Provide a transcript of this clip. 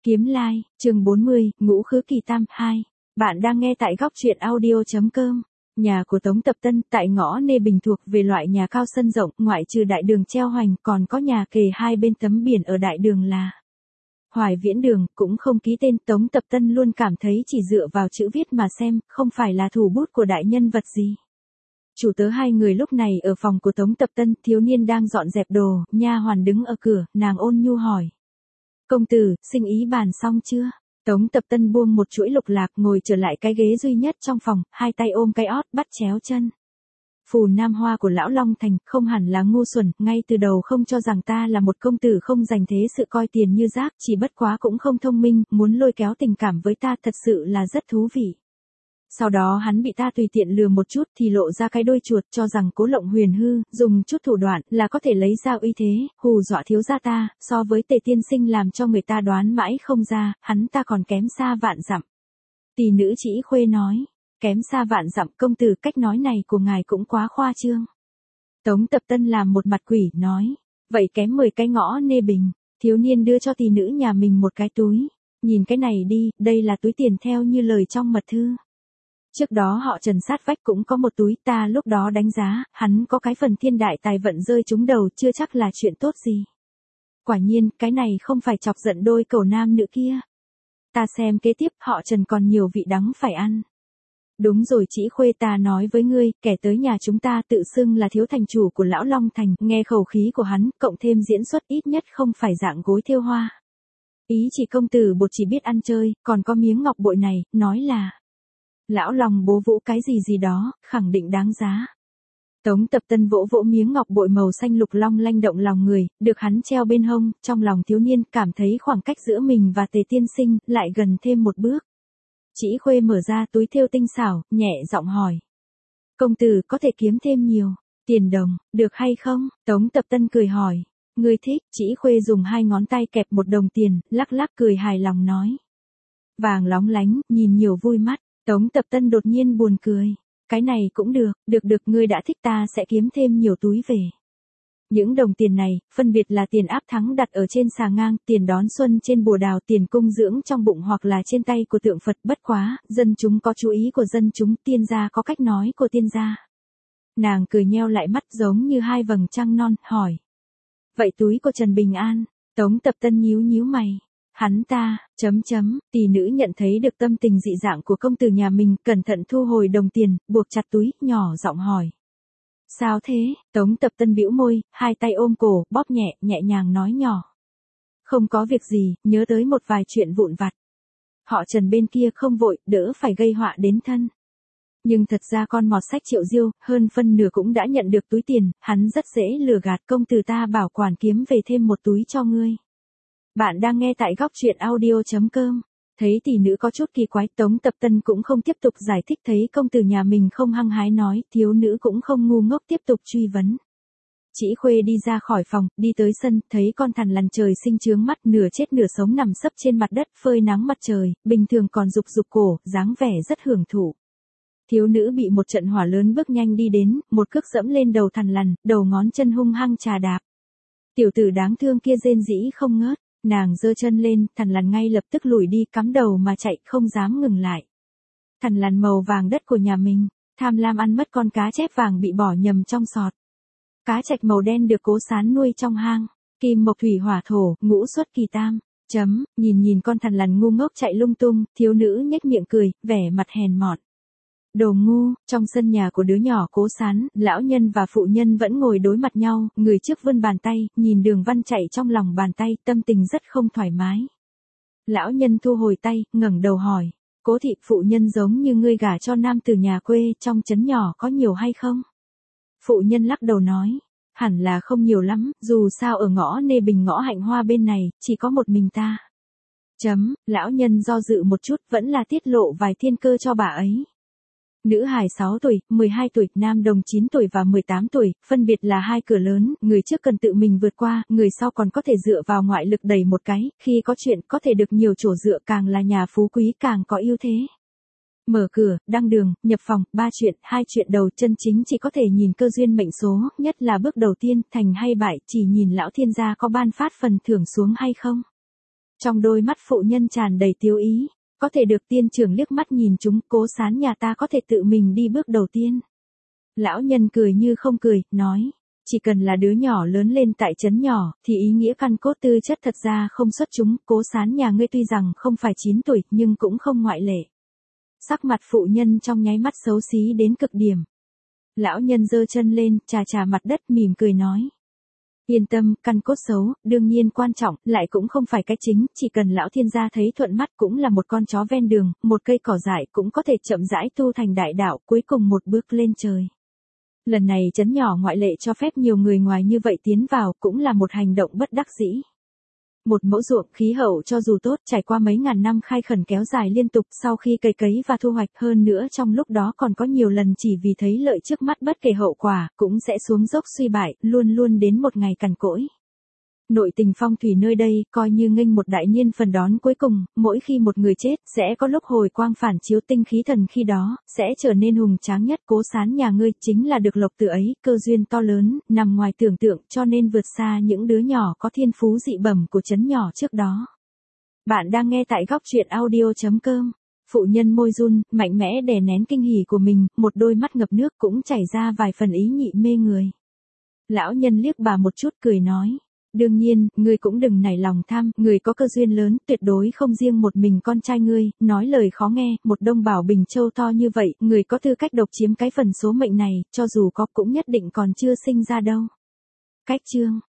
Kiếm Lai, chương 40, Ngũ Khứ Kỳ Tam 2. Bạn đang nghe tại góc truyện audio.com. Nhà của Tống Tập Tân tại ngõ Nê Bình thuộc về loại nhà cao sân rộng, ngoại trừ đại đường treo hoành, còn có nhà kề hai bên tấm biển ở đại đường là Hoài Viễn Đường, cũng không ký tên. Tống Tập Tân luôn cảm thấy chỉ dựa vào chữ viết mà xem, không phải là thủ bút của đại nhân vật gì. Chủ tớ hai người lúc này ở phòng của Tống Tập Tân, thiếu niên đang dọn dẹp đồ, nha hoàn đứng ở cửa, nàng ôn nhu hỏi. Công tử, sinh ý bàn xong chưa? Tống Tập Tân buông một chuỗi lục lạc, ngồi trở lại cái ghế duy nhất trong phòng, hai tay ôm cái ót, bắt chéo chân. Phù Nam Hoa của lão Long Thành không hẳn là ngu xuẩn, ngay từ đầu không cho rằng ta là một công tử không dành thế sự coi tiền như rác, chỉ bất quá cũng không thông minh, muốn lôi kéo tình cảm với ta thật sự là rất thú vị. Sau đó hắn bị ta tùy tiện lừa một chút thì lộ ra cái đôi chuột, cho rằng Cố Lộng Huyền hư, dùng chút thủ đoạn là có thể lấy ra uy thế, hù dọa thiếu gia ta, so với Tề tiên sinh làm cho người ta đoán mãi không ra, hắn ta còn kém xa vạn dặm. Tỷ nữ Chỉ Khuê nói, kém xa vạn dặm, công tử, cách nói này của ngài cũng quá khoa trương. Tống Tập Tân làm một mặt quỷ, nói, vậy kém 10 cái ngõ Nê Bình. Thiếu niên đưa cho tỷ nữ nhà mình một cái túi, nhìn cái này đi, đây là túi tiền theo như lời trong mật thư. Trước đó họ Trần sát vách cũng có một túi, ta lúc đó đánh giá, hắn có cái phần thiên đại tài vận rơi trúng đầu, chưa chắc là chuyện tốt gì. Quả nhiên, cái này không phải chọc giận đôi cẩu nam nữ kia. Ta xem kế tiếp, họ Trần còn nhiều vị đắng phải ăn. Đúng rồi Chỉ Khuê, ta nói với ngươi, kẻ tới nhà chúng ta tự xưng là thiếu thành chủ của lão Long Thành, nghe khẩu khí của hắn, cộng thêm diễn xuất ít nhất không phải dạng gối thêu hoa. Ý chỉ công tử bột chỉ biết ăn chơi, còn có miếng ngọc bội này, nói là lão Long bố vũ cái gì gì đó, khẳng định đáng giá. Tống Tập Tân vỗ vỗ miếng ngọc bội màu xanh lục long lanh động lòng người, được hắn treo bên hông, trong lòng thiếu niên cảm thấy khoảng cách giữa mình và Tề tiên sinh lại gần thêm một bước. Chỉ Khuê mở ra túi thêu tinh xảo, nhẹ giọng hỏi. Công tử có thể kiếm thêm nhiều tiền đồng, được hay không? Tống Tập Tân cười hỏi. Ngươi thích? Chỉ Khuê dùng hai ngón tay kẹp một đồng tiền, lắc lắc cười hài lòng nói. Vàng lóng lánh, nhìn nhiều vui mắt. Tống Tập Tân đột nhiên buồn cười. Cái này cũng được, được, ngươi đã thích ta sẽ kiếm thêm nhiều túi về. Những đồng tiền này, phân biệt là tiền áp thắng đặt ở trên xà ngang, tiền đón xuân trên bồ đào, tiền cung dưỡng trong bụng hoặc là trên tay của tượng Phật. Bất quá, dân chúng có chú ý của dân chúng, tiên gia có cách nói của tiên gia. Nàng cười nheo lại mắt giống như hai vầng trăng non, hỏi. Vậy túi của Trần Bình An? Tống Tập Tân nhíu mày. Hắn ta, tỷ nữ nhận thấy được tâm tình dị dạng của công tử nhà mình, cẩn thận thu hồi đồng tiền, buộc chặt túi, nhỏ giọng hỏi. Sao thế? Tống Tập Tân bĩu môi, hai tay ôm cổ, bóp nhẹ nhàng nói nhỏ. Không có việc gì, nhớ tới một vài chuyện vụn vặt. Họ Trần bên kia không vội, đỡ phải gây họa đến thân. Nhưng thật ra con mọt sách Triệu Diêu, hơn phân nửa cũng đã nhận được túi tiền, hắn rất dễ lừa gạt, công tử ta bảo quản kiếm về thêm một túi cho ngươi. Bạn đang nghe tại góc truyện audio.com. Thấy tỷ nữ có chút kỳ quái, Tống Tập Tân cũng không tiếp tục giải thích, thấy công tử nhà mình không hăng hái nói, thiếu nữ cũng không ngu ngốc tiếp tục truy vấn. Chỉ Khuê đi ra khỏi phòng, đi tới sân, thấy con thằn lằn trời sinh chướng mắt, nửa chết nửa sống nằm sấp trên mặt đất phơi nắng mặt trời, bình thường còn rục cổ, dáng vẻ rất hưởng thụ. Thiếu nữ bị một trận hỏa lớn bước nhanh đi đến, một cước dẫm lên đầu thằn lằn, đầu ngón chân hung hăng chà đạp. Tiểu tử đáng thương kia rên rỉ không ngớt. Nàng giơ chân lên, thằn lằn ngay lập tức lùi đi, cắm đầu mà chạy, không dám ngừng lại. Thằn lằn màu vàng đất của nhà mình, tham lam ăn mất con cá chép vàng bị bỏ nhầm trong sọt. Cá trạch màu đen được Cố Sán nuôi trong hang, kim mộc thủy hỏa thổ, ngũ xuất kỳ tam. Nhìn con thằn lằn ngu ngốc chạy lung tung, thiếu nữ nhếch miệng cười, vẻ mặt hèn mọn. Đồ ngu. Trong sân nhà của đứa nhỏ Cố Sán, lão nhân và phụ nhân vẫn ngồi đối mặt nhau, người trước vươn bàn tay, nhìn đường văn chạy trong lòng bàn tay, tâm tình rất không thoải mái. Lão nhân thu hồi tay, ngẩng đầu hỏi, Cố thị, phụ nhân giống như ngươi gả cho nam từ nhà quê, trong trấn nhỏ có nhiều hay không? Phụ nhân lắc đầu nói, hẳn là không nhiều lắm, dù sao ở ngõ Nê Bình ngõ Hạnh Hoa bên này, chỉ có một mình ta. Lão nhân do dự một chút, vẫn là tiết lộ vài thiên cơ cho bà ấy. Nữ hài 6 tuổi, 12 tuổi, nam đồng 9 tuổi và 18 tuổi, phân biệt là hai cửa lớn, người trước cần tự mình vượt qua, người sau còn có thể dựa vào ngoại lực đẩy một cái, khi có chuyện có thể được nhiều chỗ dựa, càng là nhà phú quý càng có ưu thế. Mở cửa, đăng đường, nhập phòng, 3 chuyện, 2 chuyện đầu chân chính chỉ có thể nhìn cơ duyên mệnh số, nhất là bước đầu tiên, thành hay bại, chỉ nhìn lão thiên gia có ban phát phần thưởng xuống hay không. Trong đôi mắt phụ nhân tràn đầy tiếu ý, có thể được tiên trưởng liếc mắt nhìn chúng, Cố Sán nhà ta có thể tự mình đi bước đầu tiên. Lão nhân cười như không cười, nói, chỉ cần là đứa nhỏ lớn lên tại trấn nhỏ, thì ý nghĩa căn cốt tư chất thật ra không xuất chúng, Cố Sán nhà ngươi tuy rằng không phải 9 tuổi, nhưng cũng không ngoại lệ. Sắc mặt phụ nhân trong nháy mắt xấu xí đến cực điểm. Lão nhân giơ chân lên, chà mặt đất mỉm cười nói. Yên tâm, căn cốt xấu, đương nhiên quan trọng, lại cũng không phải cái chính, chỉ cần lão thiên gia thấy thuận mắt cũng là một con chó ven đường, một cây cỏ dại cũng có thể chậm rãi tu thành đại đạo, cuối cùng một bước lên trời. Lần này trấn nhỏ ngoại lệ cho phép nhiều người ngoài như vậy tiến vào, cũng là một hành động bất đắc dĩ. Một mẫu ruộng khí hậu cho dù tốt, trải qua mấy ngàn năm khai khẩn kéo dài liên tục, sau khi cấy và thu hoạch, hơn nữa trong lúc đó còn có nhiều lần chỉ vì thấy lợi trước mắt bất kể hậu quả, cũng sẽ xuống dốc suy bại, luôn đến một ngày cằn cỗi. Nội tình phong thủy nơi đây, coi như nghênh một đại niên phần đón cuối cùng, mỗi khi một người chết, sẽ có lúc hồi quang phản chiếu tinh khí thần khi đó, sẽ trở nên hùng tráng nhất. Cố Sán nhà ngươi chính là được lộc từ ấy, cơ duyên to lớn, nằm ngoài tưởng tượng, cho nên vượt xa những đứa nhỏ có thiên phú dị bẩm của trấn nhỏ trước đó. Bạn đang nghe tại góc truyện audio.com. Phụ nhân môi run, mạnh mẽ đè nén kinh hỉ của mình, một đôi mắt ngập nước cũng chảy ra vài phần ý nhị mê người. Lão nhân liếc bà một chút cười nói. Đương nhiên, ngươi cũng đừng nảy lòng tham, ngươi có cơ duyên lớn, tuyệt đối không riêng một mình con trai ngươi, nói lời khó nghe, một đông bảo Bình Châu to như vậy, ngươi có tư cách độc chiếm cái phần số mệnh này, cho dù có cũng nhất định còn chưa sinh ra đâu. Cách chương